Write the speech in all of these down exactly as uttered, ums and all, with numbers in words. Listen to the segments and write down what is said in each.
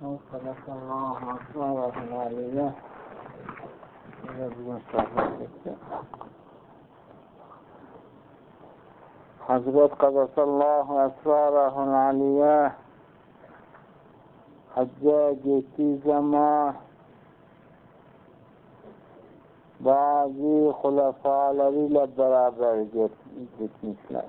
Sallallahu aleyhi ve sellem bugün sohbet etti. Hazret Kadasallahu esrarahun aliyye hacca gittiği zaman bazı hulefalarıyla beraber gitmişler.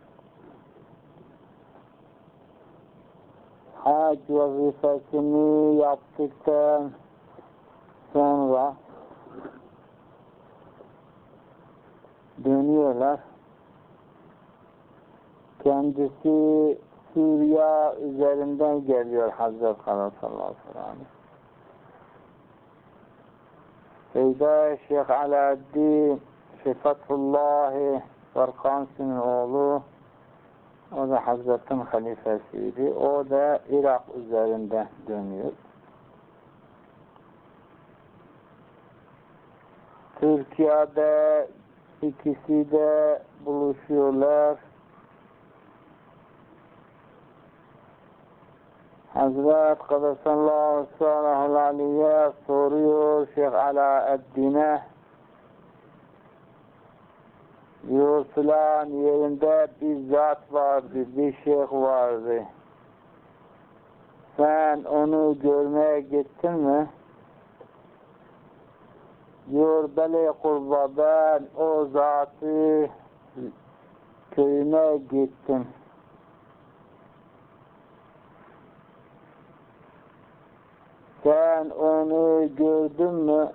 Hac vazifesini yaptıktan sonra dönüyorlar. Kendisi Suriye üzerinden geliyor Hazreti Kara sallallahu aleyhi ve sellem. Seyda Şeyh Alaaddin Şefatullahi Varkansi'nin oğlu, o da Hazret'in halifesiydi. O da Irak üzerinden dönüyor. Türkiye'de ikisi de buluşuyorlar. Hazret Kadasallahu aleyhi soruyor Şeyh Alaaddin'e, diyor filan yerinde bir zat vardı, bir şeyh vardı. Sen onu görmeye gittin mi? Diyor, bele kurba, ben o zatı köyüne gittim. Sen onu gördün mü?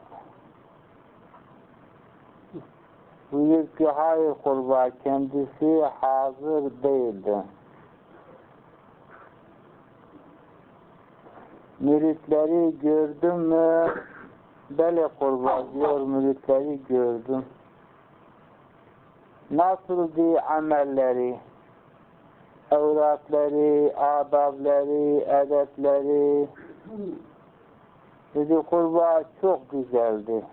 Buyur ki hayır kurba, kendisi hazır değildi. Müritleri gördün mü? Bele kurba, diyor, müritleri gördüm. Nasıldı amelleri, evratları, adabları, edepleri? Dedi, kurba çok güzeldi.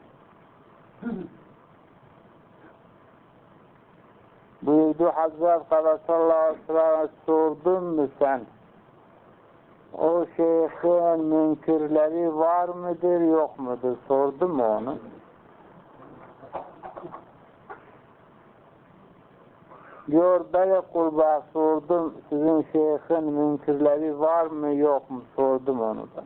Buyurdu Hazret Kara sallallahu aleyhi ve sellem, sordun mu sen? O şeyhin münkirleri var mıdır, yok mudur? Sordun mu onu? Diyor, böyle kurba sordum, sizin şeyhin münkirleri var mı, yok mu? Sordum onu da.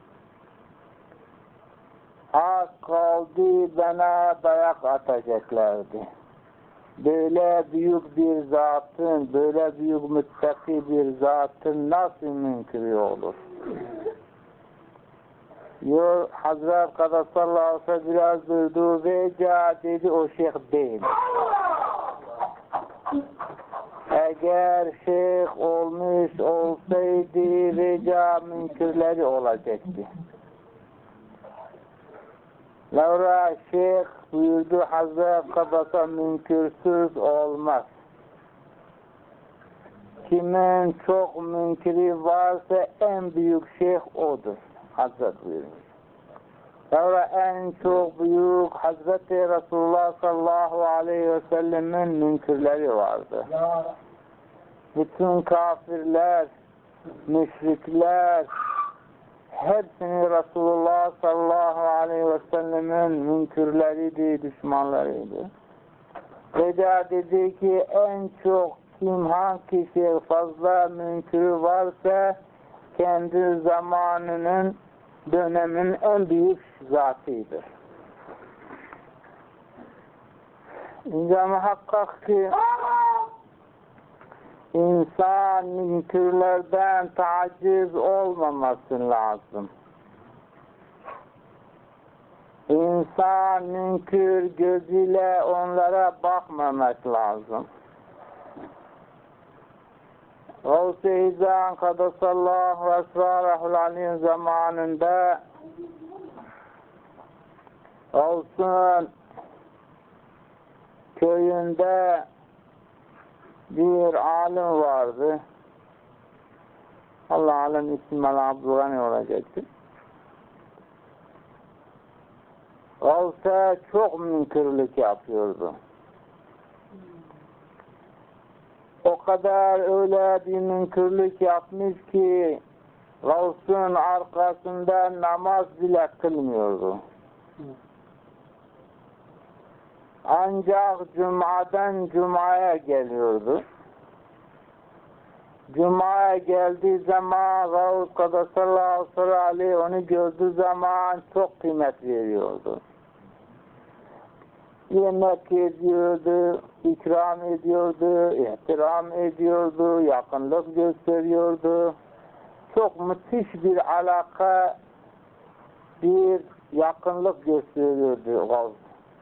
Az kaldı, bana dayak atacaklardı. Böyle büyük bir zatın, böyle büyük müttaki bir zatın nasıl münkiri olur? Diyor, Hazret Kadasallahu aleyhi ve sellem biraz durdu ve dedi, o şeyh değil. Eğer şeyh olmuş olsaydı rica münkirleri olacaktı. Laura şeyh buyurdu, Hazret Kadasa münkürsüz olmaz. Kimin çok münkiri varsa en büyük şeyh odur. Hazret buyurmuş. Laura en çok büyük Hazreti Resulullah sallallahu aleyhi ve sellemin münkirleri vardı. Bütün kafirler, müşrikler, hepsini Resulullah sallallahu aleyhi ve sellemin münkirleriydi, düşmanlarıydı. Veda dedi ki en çok kim hangi şey fazla münkiri varsa kendi zamanının dönemin en büyük zatıydır. İnce muhakkak ki İnsan münkirlerden taciz olmaması lazım. İnsan münkir gözüyle onlara bakmamak lazım. Gavs-ı İzan Kadasallahu esrarahul aleyhi zamanında Gavs'un köyünde bir alim vardı. Allah alem ismi Abdülgani olacaktı. Gavs'a çok münkirlik yapıyordu. O kadar öyle bir münkirlik yapmış ki Gavs'un arkasında namaz bile kılmıyordu. Ancak Cuma'dan Cuma'ya geliyordu. Cuma'ya geldiği zaman Gavs Kadasallahu aleyhi onu gördüğü zaman çok kıymet veriyordu. Yemek ediyordu, ikram ediyordu, ihtiram ediyordu, yakınlık gösteriyordu. Çok müthiş bir alaka, bir yakınlık gösteriyordu Gavs.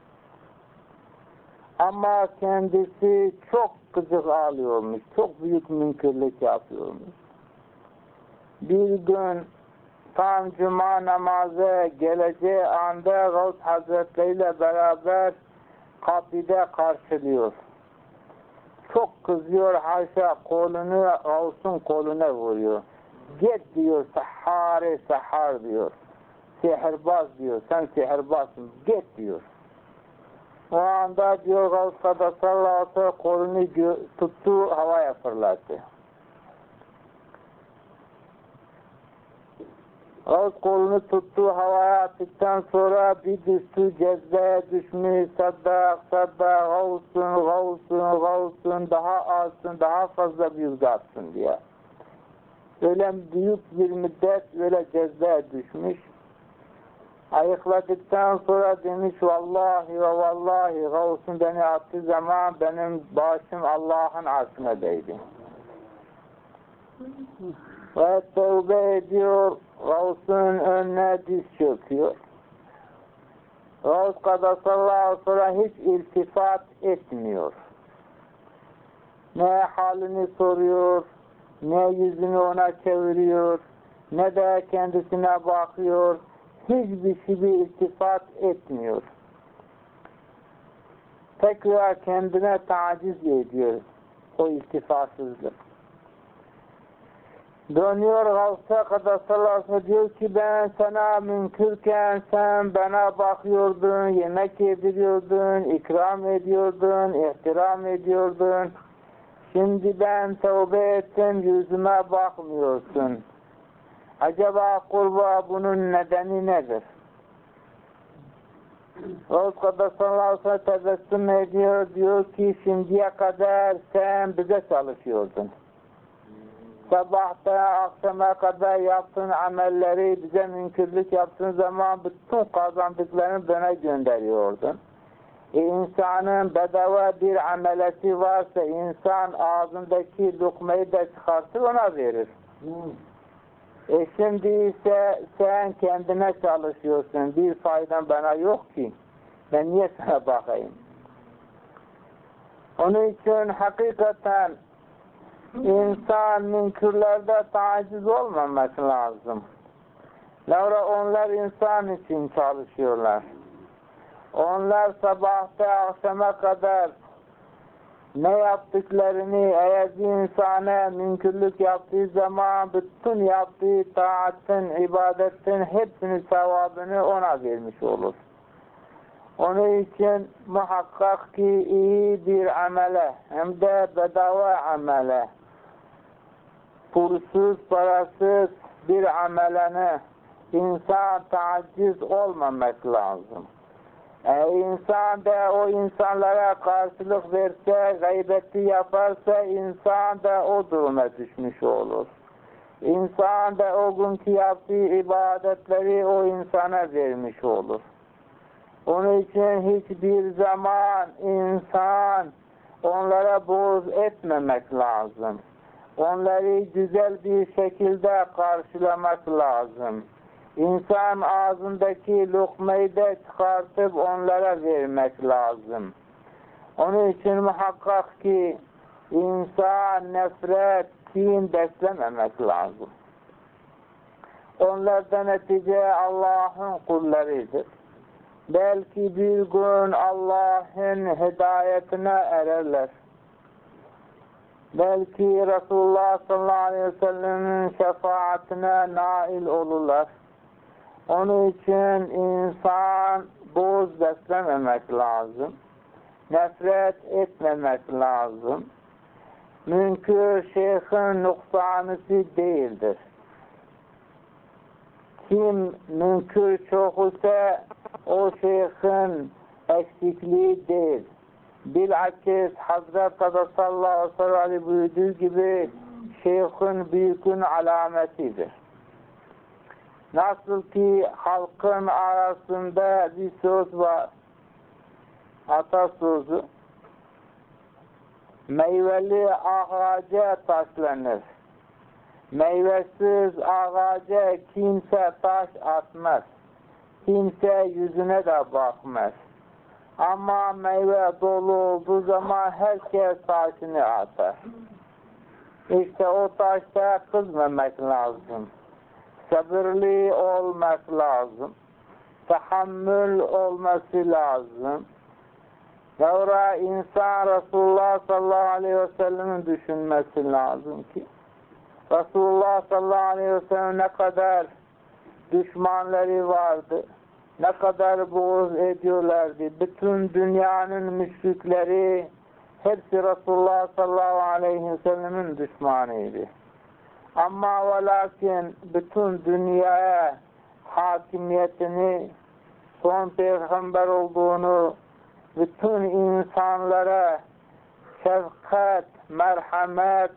Ama kendisi çok kızık ağlıyormuş, çok büyük münkirlik yapıyormuş. Bir gün tam Cuma namazı geleceği anda Gavs Hazretleri ile beraber kapıda karşılıyor. Çok kızıyor, haşa kolunu Gavs'un koluna vuruyor. Git diyor, sahare sahar diyor. Sihirbaz diyor, sen sihirbazsın, git diyor. O anda diyor Gavs Kadasallahu kolunu tuttu, havaya fırlattı. Gavs kolunu tuttu, havaya attıktan sonra bir düştü, cezbeye düşmüş, saddak, saddak, Gavs'un, Gavs'un, Gavs'un, daha azsın, daha fazla büyük zatsın diye. Öyle büyük bir müddet öyle cezbeye düşmüş. Ayıkladıktan sonra demiş, vallahi ve vallahi Gavs'un beni attığı zaman benim başım Allah'ın arşına değdi. Ve tövbe ediyor, Gavs'un önüne diz çöküyor. Gavs Kadasallahu sonra hiç iltifat etmiyor. Ne halini soruyor, ne yüzünü ona çeviriyor, ne de kendisine bakıyor. Hiçbir şey bir iltifat etmiyor. Tekrar kendine taciz ediyor o iltifatsızlık. Dönüyor Gavs'a Kadasallahu diyor ki ben sana münkürken sen bana bakıyordun, yemek yediriyordun, ikram ediyordun, ihtiram ediyordun. Şimdi ben tövbe ettim, yüzüme bakmıyorsun. Acaba kurba bunun nedeni nedir? Gavs Kadasallahu tebessüm ediyor, diyor ki şimdiye kadar sen bize çalışıyordun. Sabahta akşama kadar yaptığın amelleri bize münkirlik yaptığın zaman bütün kazandıklarını bana gönderiyordun. E, insanın bedava bir amelesi varsa insan ağzındaki lokmayı da çıkartır ona verir. Hmm. E şimdi ise sen kendine çalışıyorsun. Bir faydan bana yok ki. Ben niye sana bakayım? Onun için hakikaten insan münkürlerde taciz olmaması lazım. Laura onlar insan için çalışıyorlar. Onlar sabahta akşama kadar ne yaptıklarını eğer bir insana münkürlük yaptığı zaman bütün yaptığı taatın, ibadetin hepsinin sevabını ona vermiş olur. Onun için muhakkak ki iyi bir amele hem de bedava amele, pulsuz, parasız bir amelene insan taciz olmamak lazım. Eğer insan da o insanlara karşılık verse, gıybeti yaparsa insan da o duruma düşmüş olur. İnsan da o günkü yaptığı ibadetleri o insana vermiş olur. Onun için hiçbir zaman insan onlara boğuz etmemek lazım. Onları güzel bir şekilde karşılamak lazım. İnsan ağzındaki lokmayı da çıkartıp onlara vermek lazım. Onun için muhakkak ki insan nefret, kin beslememek lazım. Onlar da netice Allah'ın kullarıdır. Belki bir gün Allah'ın hidayetine ererler. Belki Resulullah sallallahu aleyhi ve sellem'in şefaatine nail olurlar. Onun için insan boz beslememek lazım. Nefret etmemek lazım. Münkür şeyhin noksanısı değildir. Kim münkür çok ise o şeyhin eksikliği değil. Bilakis Hazreti Kadı sallallahu aleyhi ve sellem buyurduğu gibi şeyhin büyükün alametidir. Nasıl ki halkın arasında bir söz var, atasözü, meyveli ağaca taşlanır. Meyvesiz ağaca kimse taş atmaz. Kimse yüzüne de bakmaz. Ama meyve dolu olduğu zaman herkes taşını atar. İşte o taşta kızmamak lazım. Sabırlı olmak lazım. Tahammül olması lazım. Sonra insan Resulullah sallallahu aleyhi ve sellem'in düşünmesi lazım ki Resulullah sallallahu aleyhi ve sellem ne kadar düşmanları vardı, ne kadar buğz ediyorlardı. Bütün dünyanın müşrikleri hepsi Resulullah sallallahu aleyhi ve sellem'in düşmanıydı. Ama ve lakin bütün dünyaya hakimiyetini, son peygamber olduğunu, bütün insanlara şefkat, merhamet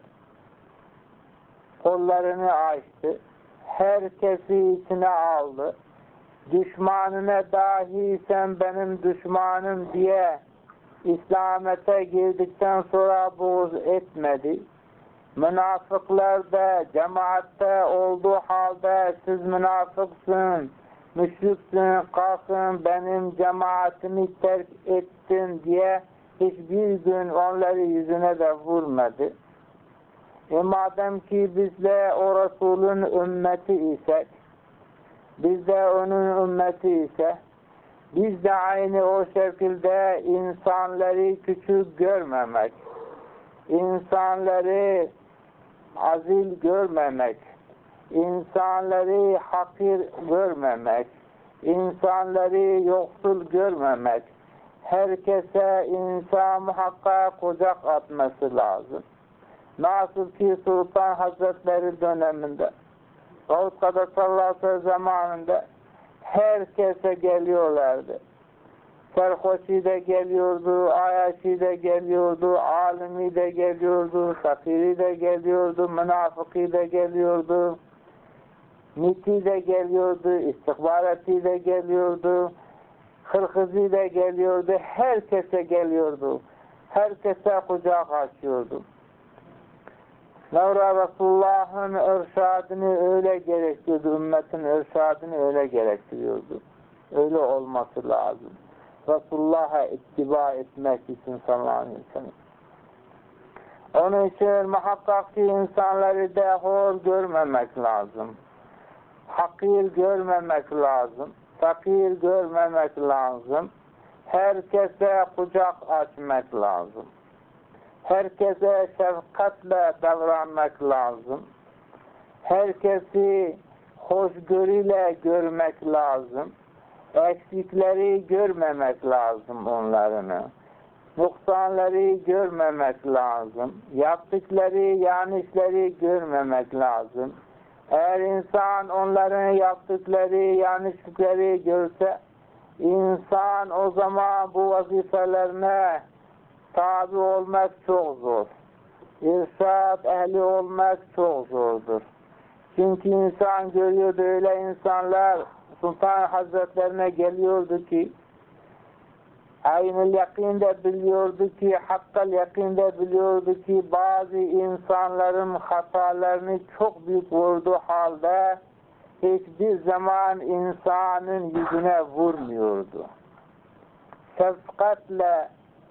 kollarını açtı. Herkesi içine aldı. Düşmanına dahi sen benim düşmanım diye İslamete girdikten sonra buğz etmedi. Münafıklar da cemaatte olduğu halde siz münafıksın, müşriksin, kalkın benim cemaatimi terk ettin diye hiçbir gün onları yüzüne de vurmadı. E madem ki biz de o Resulün ümmeti isek, biz de onun ümmeti ise, biz de aynı o şekilde insanları küçük görmemek, insanları azil görmemek, insanları hakir görmemek, insanları yoksul görmemek, herkese insan muhakkak kucak atması lazım. Nasıl ki Sultan Hazretleri döneminde, Davut Kadı sallallahu aleyhi ve sellem zamanında herkese geliyorlardı. Serhoşi de geliyordu, ayaşi de geliyordu, alimi de geliyordu, fakiri de geliyordu, münafıkı de geliyordu, miti de geliyordu, istihbarati de geliyordu, hırkızı da geliyordu, herkese geliyordu. Herkese kucak açıyordu. Sonra Resulullah'ın irşadını öyle gerektiriyordu, ümmetin irşadını öyle gerektiriyordu. Öyle olması lazım. Resulullah'a ittiba etmek için sallallahu aleyhi ve sellem. Onun için muhakkak ki insanları da hor görmemek lazım. Hakir görmemek lazım. Fakir görmemek lazım. Herkese kucak açmak lazım. Herkese şefkatle davranmak lazım. Herkesi hoşgörüyle görmek lazım. Eksikleri görmemek lazım onlarını. Noksanları görmemek lazım. Yaptıkları yanlışları görmemek lazım. Eğer insan onların yaptıkları yanlışlıkları görse, insan o zaman bu vazifelerine tabi olmak çok zor. İrşad ehli olmak çok zordur. Çünkü insan görüyordu, öyle insanlar Sultan Hazretlerine geliyordu ki aynı yakinde biliyordu ki hakkal yakinde biliyordu ki bazı insanların hatalarını çok büyük vurduğu halde hiçbir zaman insanın yüzüne vurmuyordu. Şefkatle,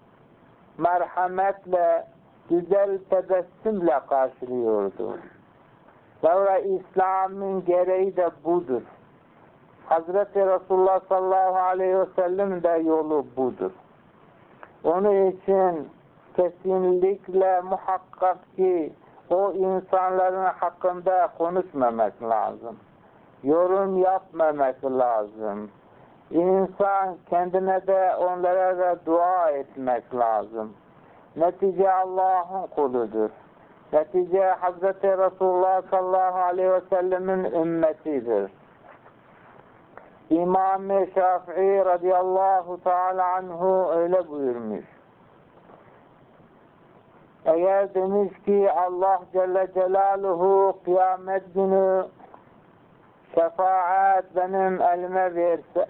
merhametle, güzel tebessümle karşılıyordu. Sonra İslam'ın gereği de budur. Hazreti Resulullah sallallahu aleyhi ve sellem de yolu budur. Onun için kesinlikle muhakkak ki o insanların hakkında konuşmamak lazım. Yorum yapmamak lazım. İnsan kendine de onlara da dua etmek lazım. Netice Allah'ın kuludur. Netice Hazreti Resulullah sallallahu aleyhi ve sellemin ümmetidir. İmam-ı Şafii radıyallahu teala anhu öyle buyurmuş. Eğer demiş ki Allah Celle Celaluhu kıyamet günü şefaat benim elime verse,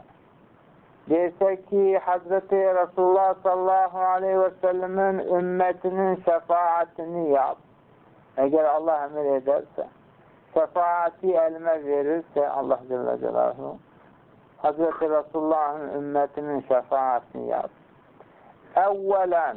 derse ki Hazreti Resulullah sallallahu aleyhi ve sellemin ümmetinin şefaatini yap. Eğer Allah emir ederse, şefaati elime verirse Allah Celle Celaluhu, Hazreti Resulullah'ın ümmetinin şefaatini yap. Evvelen,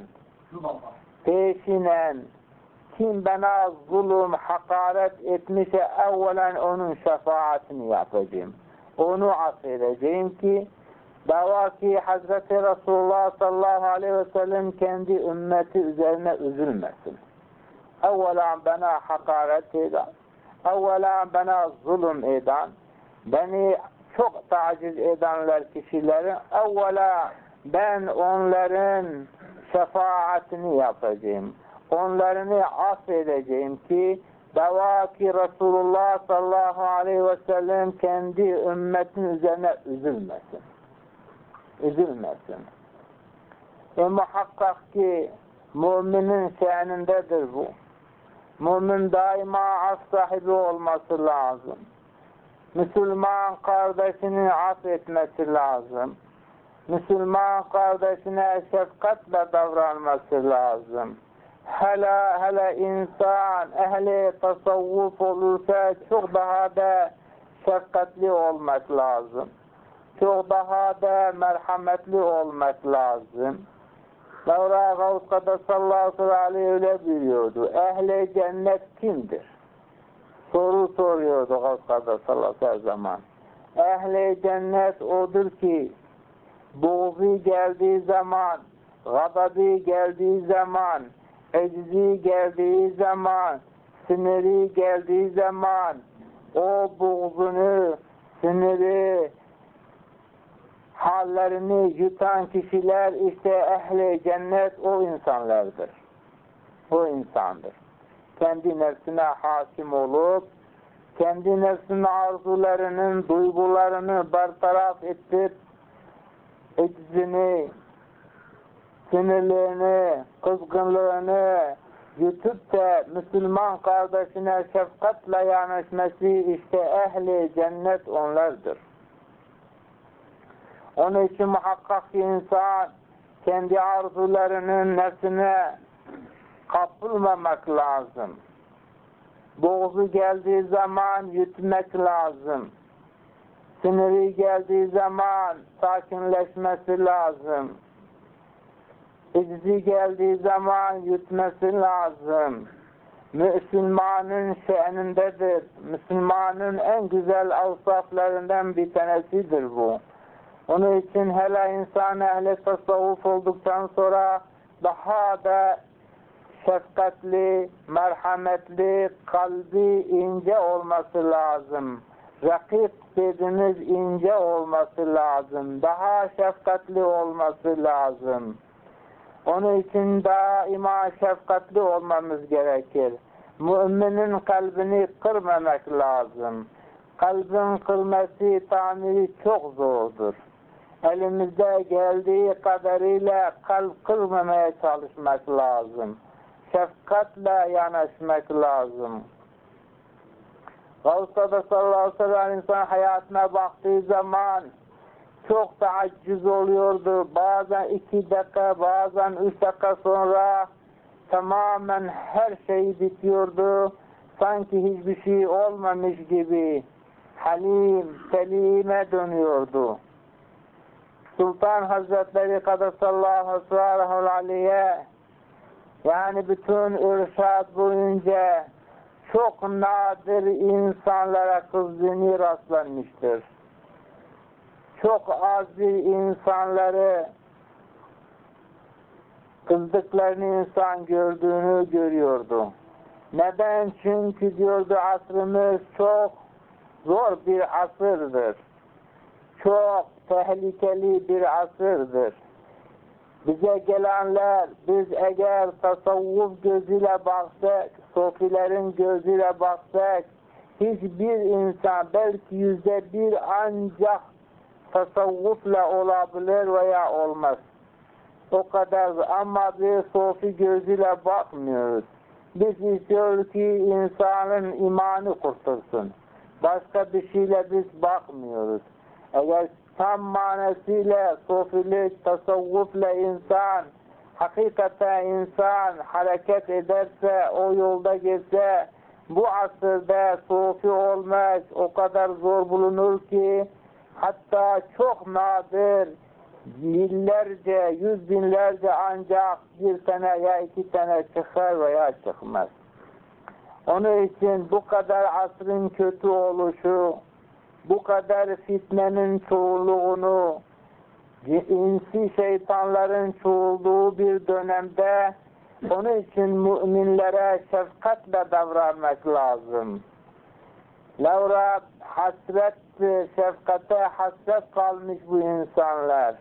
peşinen, kim bana zulüm, hakaret etmişse evvelen onun şefaatini yapacağım. Onu affedeceğim ki dava ki Hazreti Resulullah sallallahu aleyhi ve sellem kendi ümmeti üzerine üzülmesin. Evvela bana hakaret eden, evvela bana zulüm eden, beni çok taciz edenler kişilerin evvela ben onların şefaatini yapacağım. Onlarını affedeceğim ki dava ki Resulullah sallallahu aleyhi ve sellem kendi ümmetin üzerine üzülmesin. Üzülmesin. E muhakkak ki müminin şe'nindedir bu. Mümin daima af sahibi olması lazım. Müslüman kardeşini affetmesi lazım. Müslüman kardeşine şefkatle davranması lazım. Hele hele insan ehli tasavvuf olursa çok daha da şefkatli olmak lazım. Çok daha da merhametli olmak lazım. Mevla Gavs Kaddesallahu aleyhi öyle biliyordu. Ehli cennet kimdir? Soru soruyordu Gavs Kaddesallahu her zaman. Ehli cennet odur ki buğzu geldiği zaman, gadabi geldiği zaman, eczi geldiği zaman, siniri geldiği zaman o buğzunu, siniri, hallerini yutan kişiler işte ehli cennet o insanlardır. O insandır. Kendi nefsine hakim olup, kendi nefsinin arzularının, duygularını bertaraf edip, eczini, sinirlerini, kızgınlığını yutup da Müslüman kardeşine şefkatle yanaşması işte ehli cennet onlardır. Onun için muhakkak ki insan kendi arzularının nefsine kapılmamak lazım. Boğzu geldiği zaman yutmak lazım. Siniri geldiği zaman sakinleşmesi lazım. İczi geldiği zaman yutması lazım. Müslümanın şe'nindedir. Müslümanın en güzel avsaflarından bir tanesidir bu. Onun için hele insan ehli tasavvuf olduktan sonra daha da şefkatli, merhametli, kalbi ince olması lazım. Rakip dediğimiz ince olması lazım. Daha şefkatli olması lazım. Onun için daima şefkatli olmamız gerekir. Müminin kalbini kırmamak lazım. Kalbin kırması, tamiri çok zordur. Elimizde geldiği kadarıyla kalp kırmamaya çalışmak lazım. Şefkatle yanaşmak lazım. Gavs'ta sallallahu aleyhi ve sellem insan hayatına baktığı zaman çok taaccüz oluyordu. Bazen iki dakika, bazen üç dakika sonra tamamen her şey bitiyordu. Sanki hiçbir şey olmamış gibi Halim, Selim'e dönüyordu. Sultan Hazretleri Kaddesallahu aleyhi yani bütün irşad boyunca çok nadir insanlara kızdığını rastlanmıştır. Çok az bir insanları kızdıklarını insan gördüğünü görüyordu. Neden? Çünkü diyordu asrımız çok zor bir asırdır. Çok tehlikeli bir asırdır. Bize gelenler, biz eğer tasavvuf gözüyle baksak, sofilerin gözüyle baksak, hiçbir insan belki yüzde bir ancak tasavvufla olabilir veya olmaz. O kadar, ama bir sofi gözüyle bakmıyoruz. Biz istiyoruz ki insanın imanı kurtulsun. Başka bir şeyle biz bakmıyoruz. Eğer tam manasıyla sofilik, tasavvufla insan, hakikaten insan hareket ederse, o yolda geçse, bu asırda sofi olmak o kadar zor bulunur ki, hatta çok nadir, binlerce, yüz binlerce ancak bir tane ya iki tane çıkar veya çıkmaz. Onun için bu kadar asrın kötü oluşu, bu kadar fitnenin çoğunluğunu, insi şeytanların çoğulduğu bir dönemde, onun için müminlere şefkatle davranmak lazım. Laura hasret, şefkate hasret kalmış bu insanlar.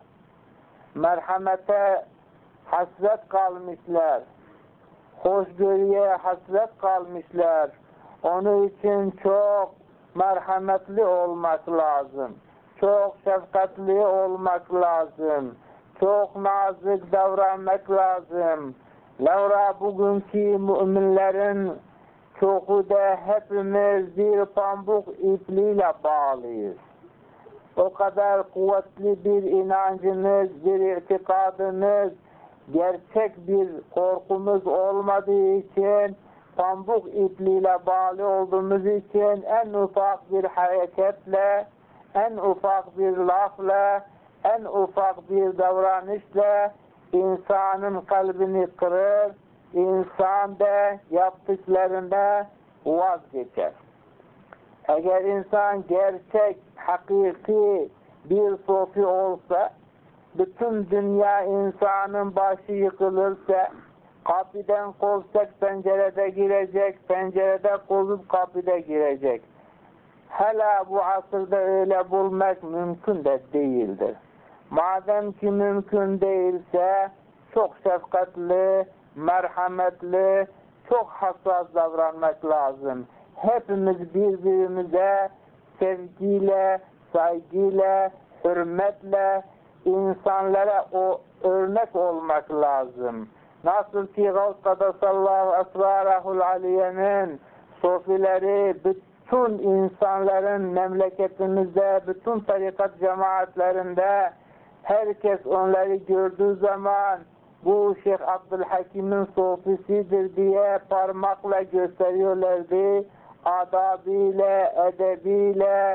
Merhamete hasret kalmışlar. Hoşgörüye hasret kalmışlar. Onun için çok merhametli olmak lazım. Çok şefkatli olmak lazım. Çok nazik davranmak lazım. Laura bugünkü müminlerin çoğu da hepimiz bir pamuk ipliğiyle bağlıyız. O kadar kuvvetli bir inancımız, bir itikadımız, gerçek bir korkumuz olmadığı için, pamuk ipliğiyle bağlı olduğumuz için en ufak bir hareketle, en ufak bir lafla, en ufak bir davranışla insanın kalbini kırır, insan da yaptıklarında vazgeçer. Eğer insan gerçek, hakiki bir sofi olsa, bütün dünya insanın başı yıkılırsa, kapıdan kovsak pencerede girecek, pencerede kovup kapıda girecek. Hala bu asırda öyle bulmak mümkün de değildir. Madem ki mümkün değilse, çok şefkatli, merhametli, çok hassas davranmak lazım. Hepimiz birbirimize sevgiyle, saygıyla, hürmetle, insanlara o örnek olmak lazım. Nasıl ki Gavs Kadasallahu Esrarahul Aliye'nin sofileri bütün insanların memleketimizde, bütün tarikat cemaatlerinde herkes onları gördüğü zaman bu Şeyh Abdülhakim'in sofisidir diye parmakla gösteriyorlardı. Adabıyla, edebiyle,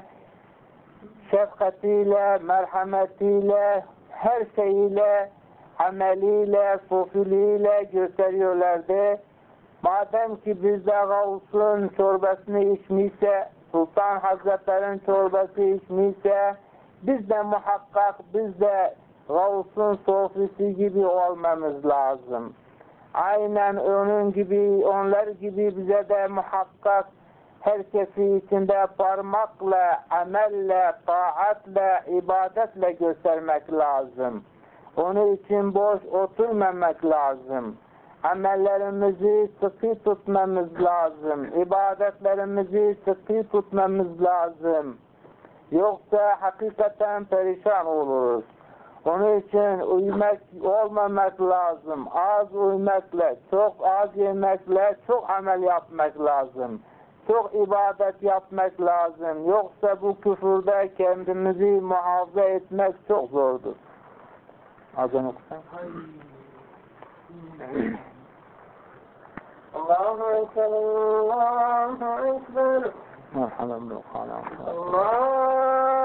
şefkatiyle, merhametiyle, her şeyiyle, ameliyle, sofiliğiyle gösteriyorlardı. Madem ki bizde Gavs'un çorbasını içmişse, Sultan Hazretleri'nin çorbası içmişse, biz de muhakkak, biz de Gavs'un sofisi gibi olmamız lazım. Aynen onun gibi, onlar gibi bize de muhakkak herkesi içinde parmakla, amelle, taatla, ibadetle göstermek lazım. Onun için boş oturmamak lazım. Amellerimizi sıkı tutmamız lazım. İbadetlerimizi sıkı tutmamız lazım. Yoksa hakikaten perişan oluruz. Onun için uyumak olmamak lazım. Az uyumakla, çok az yemekle, çok amel yapmak lazım. Çok ibadet yapmak lazım. Yoksa bu küfürde kendimizi muhafaza etmek çok zordur. Azan okusan. Allahu Ekber, Allahu Ekber. Merhamen, merhamen. Allah